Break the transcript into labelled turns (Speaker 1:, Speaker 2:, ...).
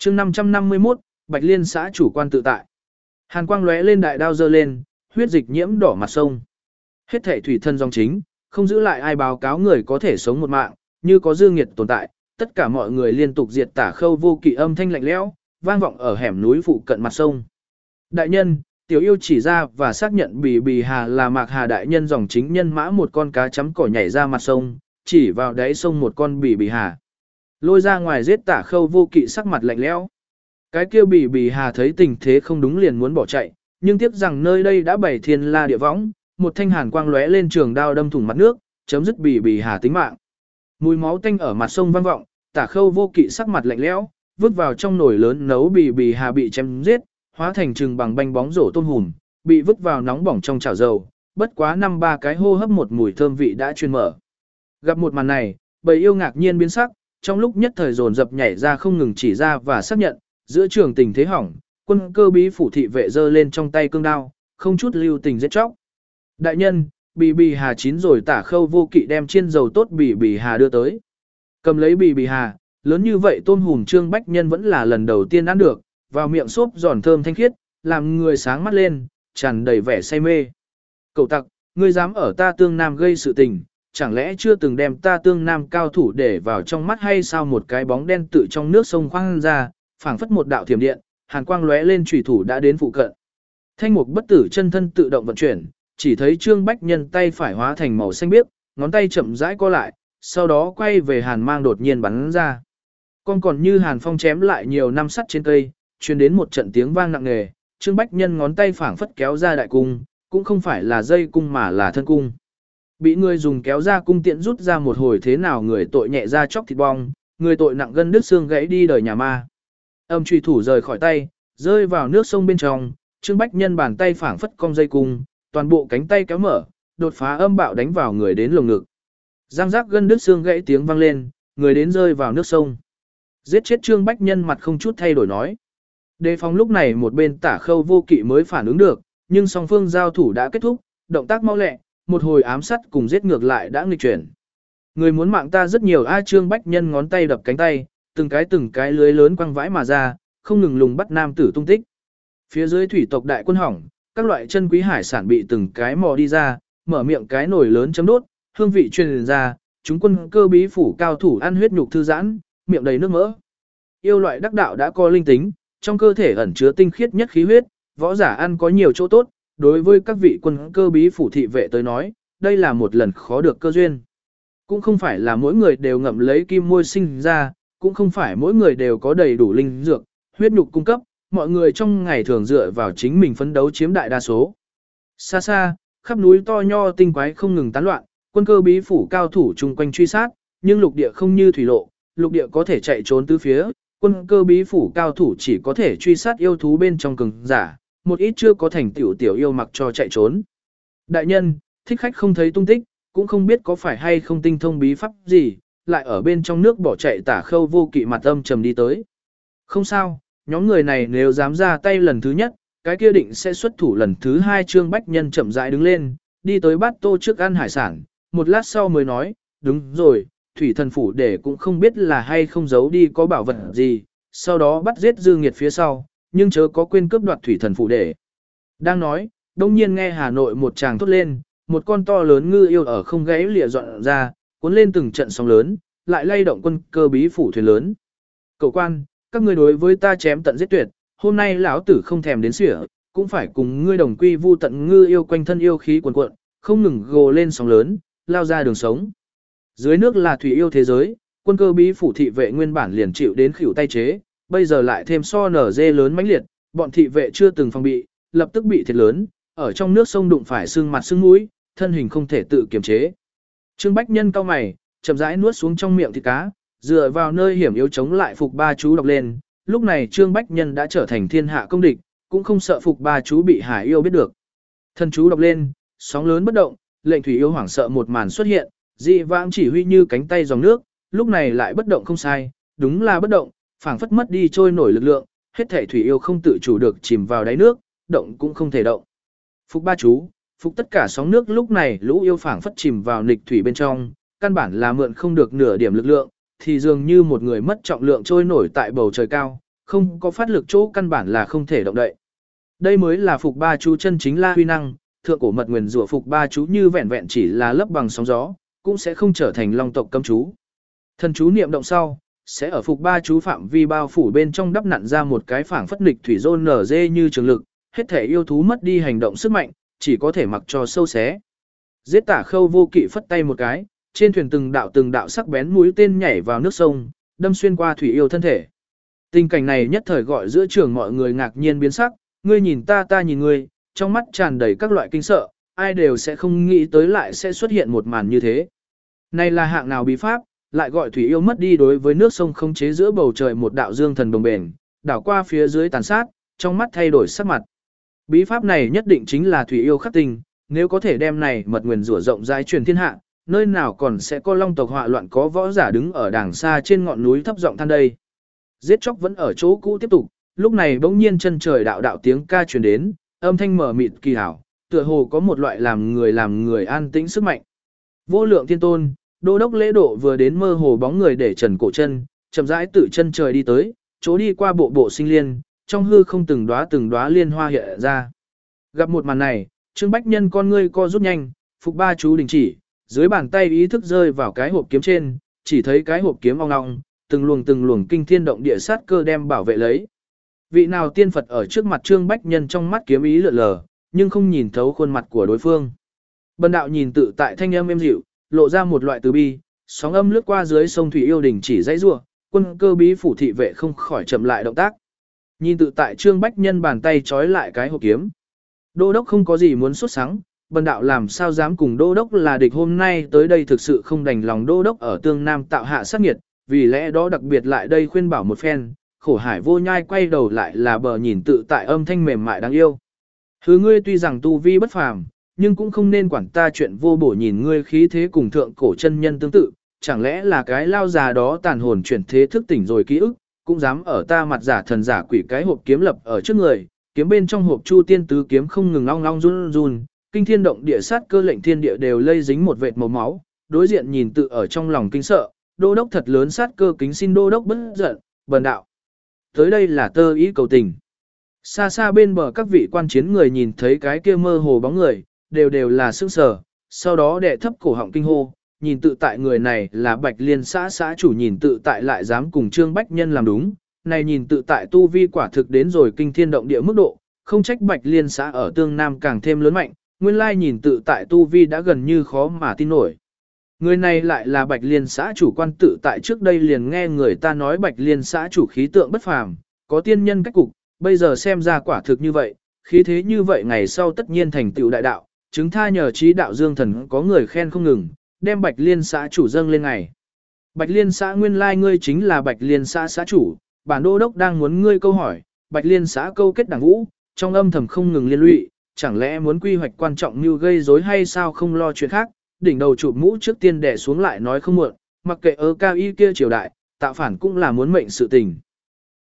Speaker 1: chương 551, Bạch Liên xã chủ quan tự tại. Hàn quang lóe lên, đại đao giơ lên, huyết dịch nhiễm đỏ mặt sông. Hết thảy thủy thân dòng chính, không giữ lại ai báo cáo người có thể sống một mạng, như có dư nghiệt tồn tại, tất cả mọi người liên tục diệt Tả Khâu Vô Kỵ, âm thanh lạnh lẽo vang vọng ở hẻm núi phụ cận mặt sông. Đại nhân, tiểu yêu chỉ ra và xác nhận Bì Bì Hà là Mạc Hà đại nhân dòng chính nhân mã, một con cá chấm cỏ nhảy ra mặt sông, chỉ vào đáy sông một con Bì Bì Hà. Lôi ra ngoài giết Tả Khâu Vô Kỵ, sắc mặt lạnh lẽo. Cái kia Bì Bì Hà thấy tình thế không đúng liền muốn bỏ chạy, nhưng tiếc rằng nơi đây đã bày thiên la địa võng, một thanh hàn quang lóe lên, trường đao đâm thủng mặt nước, chấm dứt Bì Bì Hà tính mạng. Mùi máu tanh ở mặt sông vang vọng, Tả Khâu Vô Kỵ sắc mặt lạnh lẽo, vứt vào trong nồi lớn nấu Bì Bì Hà bị chém giết, hóa thành chừng bằng banh bóng rổ tôm hùm, bị vứt vào nóng bỏng trong chảo dầu, bất quá 5-3 cái hô hấp một mùi thơm vị đã truyền mở. Gặp một màn này, bầy yêu ngạc nhiên biến sắc, trong lúc nhất thời dồn dập nhảy ra, không ngừng chỉ ra và xác nhận, giữa trường tình thế hỏng, Quân Cơ Bí phủ thị vệ giơ lên trong tay cương đao, không chút lưu tình giết chóc. Đại nhân, Bì Bì Hà chín rồi. Tả Khâu Vô Kỵ đem chiên dầu tốt Bì Bì Hà đưa tới. Cầm lấy Bì Bì Hà, lớn như vậy tôm hùm Trương Bách Nhân vẫn là lần đầu tiên ăn được, vào miệng xốp giòn thơm thanh khiết, làm người sáng mắt lên, tràn đầy vẻ say mê. Cậu tặc, ngươi dám ở ta Tương Nam gây sự tình, chẳng lẽ chưa từng đem ta Tương Nam cao thủ để vào trong mắt hay sao? Một cái bóng đen tự trong nước sông khoang ra, phảng phất một đạo thiểm điện, hàn quang lóe lên, chủy thủ đã đến phụ cận. Thanh mục bất tử chân thân tự động vận chuyển, chỉ thấy Trương Bách Nhân tay phải hóa thành màu xanh biếc, ngón tay chậm rãi co lại, sau đó quay về hàn mang đột nhiên bắn ra. Con còn như hàn phong chém lại nhiều năm sắt trên cây, truyền đến một trận tiếng vang nặng nề. Trương Bách Nhân ngón tay phảng phất kéo ra đại cung, cũng không phải là dây cung mà là thân cung. Bị người dùng kéo ra cung tiện rút ra một hồi, thế nào người tội nhẹ ra chóc thịt bong, người tội nặng gân đứt xương gãy đi đời nhà ma. Âm chủy thủ rời khỏi tay, rơi vào nước sông bên trong. Trương Bách Nhân bàn tay phảng phất cong dây cung, toàn bộ cánh tay kéo mở, đột phá âm bạo đánh vào người đến lồng ngực. Răng rác gân đứt xương gãy tiếng vang lên, người đến rơi vào nước sông. Giết chết Trương Bách Nhân, mặt không chút thay đổi nói. Đề phòng lúc này một bên Tả Khâu Vô Kỵ mới phản ứng được, nhưng song phương giao thủ đã kết thúc, động tác mau lẹ, một hồi ám sát cùng giết ngược lại đã nghịch chuyển. Người muốn mạng ta rất nhiều. Trương Bách Nhân ngón tay đập cánh tay, từng cái lưới lớn quăng vãi mà ra, không ngừng lùng bắt nam tử tung tích. Phía dưới thủy tộc đại quân hỏng, các loại chân quý hải sản bị từng cái mò đi ra, mở miệng cái nồi lớn chấm đốt, hương vị truyền ra, chúng Quân Cơ Bí phủ cao thủ ăn huyết nhục thư giãn, miệng đầy nước mỡ. Yêu loại đắc đạo đã có linh tính, trong cơ thể ẩn chứa tinh khiết nhất khí huyết, võ giả ăn có nhiều chỗ tốt, đối với các vị Quân Cơ Bí phủ thị vệ tới nói, đây là một lần khó được cơ duyên. Cũng không phải là mỗi người đều ngậm lấy kim môi sinh ra, cũng không phải mỗi người đều có đầy đủ linh dược, huyết nhục cung cấp, mọi người trong ngày thường dựa vào chính mình phấn đấu chiếm đại đa số. Xa xa, khắp núi to nho tinh quái không ngừng tán loạn, Quân Cơ Bí phủ cao thủ chung quanh truy sát, nhưng lục địa không như thủy lộ, lục địa có thể chạy trốn tứ phía, Quân Cơ Bí phủ cao thủ chỉ có thể truy sát yêu thú bên trong cường giả, một ít chưa có thành tiểu yêu mặc cho chạy trốn. Đại nhân, thích khách không thấy tung tích, cũng không biết có phải hay không tinh thông bí pháp gì, lại ở bên trong nước bỏ chạy. Tả Khâu Vô Kỵ mặt âm trầm đi tới. Không sao, nhóm người này nếu dám ra tay lần thứ nhất, cái kia định sẽ xuất thủ lần thứ hai. Trương Bách Nhân chậm rãi đứng lên, đi tới bát tô trước ăn hải sản, một lát sau mới nói, đúng rồi, thủy thần phủ để cũng không biết là hay không giấu đi có bảo vật gì, sau đó bắt giết dư nghiệt phía sau, nhưng chớ có quên cướp đoạt thủy thần phủ để. Đang nói, đông nhiên nghe Hà Nội một tràng thốt lên, một con to lớn ngư yêu ở không gãy lìa dọn ra, cuốn lên từng trận sóng lớn, lại lay động Quân Cơ Bí phủ thuyền lớn. Cậu quan, các ngươi đối với ta chém tận giết tuyệt, hôm nay lão tử không thèm đến sỉa, cũng phải cùng ngươi đồng quy vu tận. Ngư yêu quanh thân yêu khí cuồn cuộn, không ngừng gồ lên sóng lớn, lao ra đường sống. Dưới nước là thủy yêu thế giới, Quân Cơ Bí phủ thị vệ nguyên bản liền chịu đến khỉu tay chế, bây giờ lại thêm so nở dê lớn mãnh liệt, bọn thị vệ chưa từng phòng bị, lập tức bị thiệt lớn, ở trong nước sông đụng phải xương mặt xương mũi, thân hình không thể tự kiềm chế. Trương Bách Nhân cau mày, chậm rãi nuốt xuống trong miệng thịt cá, dựa vào nơi hiểm yếu chống lại Phục Ba chú đọc lên. Lúc này Trương Bách Nhân đã trở thành thiên hạ công địch, cũng không sợ Phục Ba chú bị hải yêu biết được. Thần chú đọc lên, sóng lớn bất động, lệnh thủy yêu hoảng sợ một màn xuất hiện, dị vãng chỉ huy như cánh tay dòng nước, lúc này lại bất động. Không sai, đúng là bất động, phảng phất mất đi trôi nổi lực lượng, hết thảy thủy yêu không tự chủ được chìm vào đáy nước, động cũng không thể động. Phục Ba chú, phục tất cả sóng nước. Lúc này lũ yêu phảng phất chìm vào nghịch thủy bên trong, căn bản là mượn không được nửa điểm lực lượng, thì dường như một người mất trọng lượng trôi nổi tại bầu trời cao, không có phát lực chỗ căn bản là không thể động đậy. Đây mới là phục ba chú chân chính la huy năng, thượng cổ mật nguyền rủa phục ba chú như vẹn vẹn chỉ là lấp bằng sóng gió, cũng sẽ không trở thành long tộc cấm chú. Thần chú niệm động sau, sẽ ở phục ba chú phạm vi bao phủ bên trong đắp nặn ra một cái phảng phất nghịch thủy rôn nở dê như trường lực, hết thể yêu thú mất đi hành động sức mạnh, chỉ có thể mặc cho sâu xé. Giết Tả Khâu vô kỵ phất tay một cái, trên thuyền từng đạo sắc bén mũi tên nhảy vào nước sông, đâm xuyên qua thủy yêu thân thể. Tình cảnh này nhất thời gọi giữa trường mọi người ngạc nhiên biến sắc, ngươi nhìn ta ta nhìn ngươi, trong mắt tràn đầy các loại kinh sợ, ai đều sẽ không nghĩ tới lại sẽ xuất hiện một màn như thế. Này là hạng nào bí pháp, lại gọi thủy yêu mất đi đối với nước sông không chế giữa bầu trời một đạo dương thần đồng bền, đảo qua phía dưới tàn sát, trong mắt thay đổi sắc mặt. Bí pháp này nhất định chính là thủy yêu khắc tinh, nếu có thể đem này mật nguyền rủa rộng rãi truyền thiên hạ, nơi nào còn sẽ có long tộc họa loạn có võ giả đứng ở đàng xa trên ngọn núi thấp giọng than đây. Giết chóc vẫn ở chỗ cũ tiếp tục, lúc này bỗng nhiên chân trời đạo đạo tiếng ca truyền đến, âm thanh mở mịt kỳ hảo, tựa hồ có một loại làm người an tĩnh sức mạnh. Vô lượng thiên tôn, đô đốc lễ độ vừa đến mơ hồ bóng người để trần cổ chân, chậm rãi tự chân trời đi tới, chỗ đi qua bộ sinh liên, trong hư không từng đóa liên hoa hiện ra. Gặp một màn này, Trương Bách Nhân con ngươi co rút nhanh, phục ba chú đình chỉ, dưới bàn tay ý thức rơi vào cái hộp kiếm trên, chỉ thấy cái hộp kiếm ong ong, từng luồng kinh thiên động địa sát cơ đem bảo vệ lấy. Vị nào tiên Phật ở trước mặt Trương Bách Nhân trong mắt kiếm ý lượn lờ, nhưng không nhìn thấu khuôn mặt của đối phương. Bần đạo nhìn tự tại thanh âm êm dịu, lộ ra một loại từ bi, sóng âm lướt qua dưới sông thủy yêu đình chỉ dãy rủa, quân cơ bí phủ thị vệ không khỏi chậm lại động tác. Nhìn tự tại Trương Bách Nhân bàn tay trói lại cái hộp kiếm. Đô đốc không có gì muốn xuất sáng, bần đạo làm sao dám cùng đô đốc là địch, hôm nay tới đây thực sự không đành lòng đô đốc ở tương nam tạo hạ sát nghiệt, vì lẽ đó đặc biệt lại đây khuyên bảo một phen. Khổ hải vô nhai quay đầu lại là bờ nhìn tự tại âm thanh mềm mại đáng yêu. Hứ ngươi tuy rằng tu vi bất phàm, nhưng cũng không nên quản ta chuyện vô bổ, nhìn ngươi khí thế cùng thượng cổ chân nhân tương tự, chẳng lẽ là cái lao già đó tàn hồn chuyển thế thức tỉnh rồi ký ức, cũng dám ở ta mặt giả thần giả quỷ cái hộp kiếm lập ở trước người, kiếm bên trong hộp chu tiên tứ kiếm không ngừng long long run run, kinh thiên động địa sát cơ lệnh thiên địa đều lây dính một vệt màu máu, đối diện nhìn tự ở trong lòng kinh sợ, đô đốc thật lớn sát cơ, kính xin đô đốc bất giận, bần đạo. Tới đây là tơ ý cầu tình. Xa xa bên bờ các vị quan chiến người nhìn thấy cái kia mơ hồ bóng người, đều là sững sờ, sau đó đệ thấp cổ họng kinh hô, nhìn tự tại người này là Bạch Liên xã chủ, nhìn tự tại lại dám cùng Trương Bách Nhân làm đúng, này nhìn tự tại tu vi quả thực đến rồi kinh thiên động địa mức độ, không trách Bạch Liên xã ở tương nam càng thêm lớn mạnh, nguyên lai nhìn tự tại tu vi đã gần như khó mà tin nổi. Người này lại là Bạch Liên xã chủ quan tự tại, trước đây liền nghe người ta nói Bạch Liên xã chủ khí tượng bất phàm, có tiên nhân cách cục, bây giờ xem ra quả thực như vậy, khí thế như vậy ngày sau tất nhiên thành tựu đại đạo, chứng tha nhờ trí đạo dương thần có người khen không ngừng, đem Bạch Liên xã chủ dâng lên ngày. Bạch Liên xã nguyên lai ngươi chính là Bạch Liên xã xã chủ, bản đô đốc đang muốn ngươi câu hỏi, Bạch Liên xã câu kết đảng vũ, trong âm thầm không ngừng liên lụy, chẳng lẽ muốn quy hoạch quan trọng như gây rối hay sao, không lo chuyện khác, đỉnh đầu chụp mũ trước tiên đè xuống lại nói không muộn, mặc kệ cao y kia triều đại, tạo phản cũng là muốn mệnh sự tình.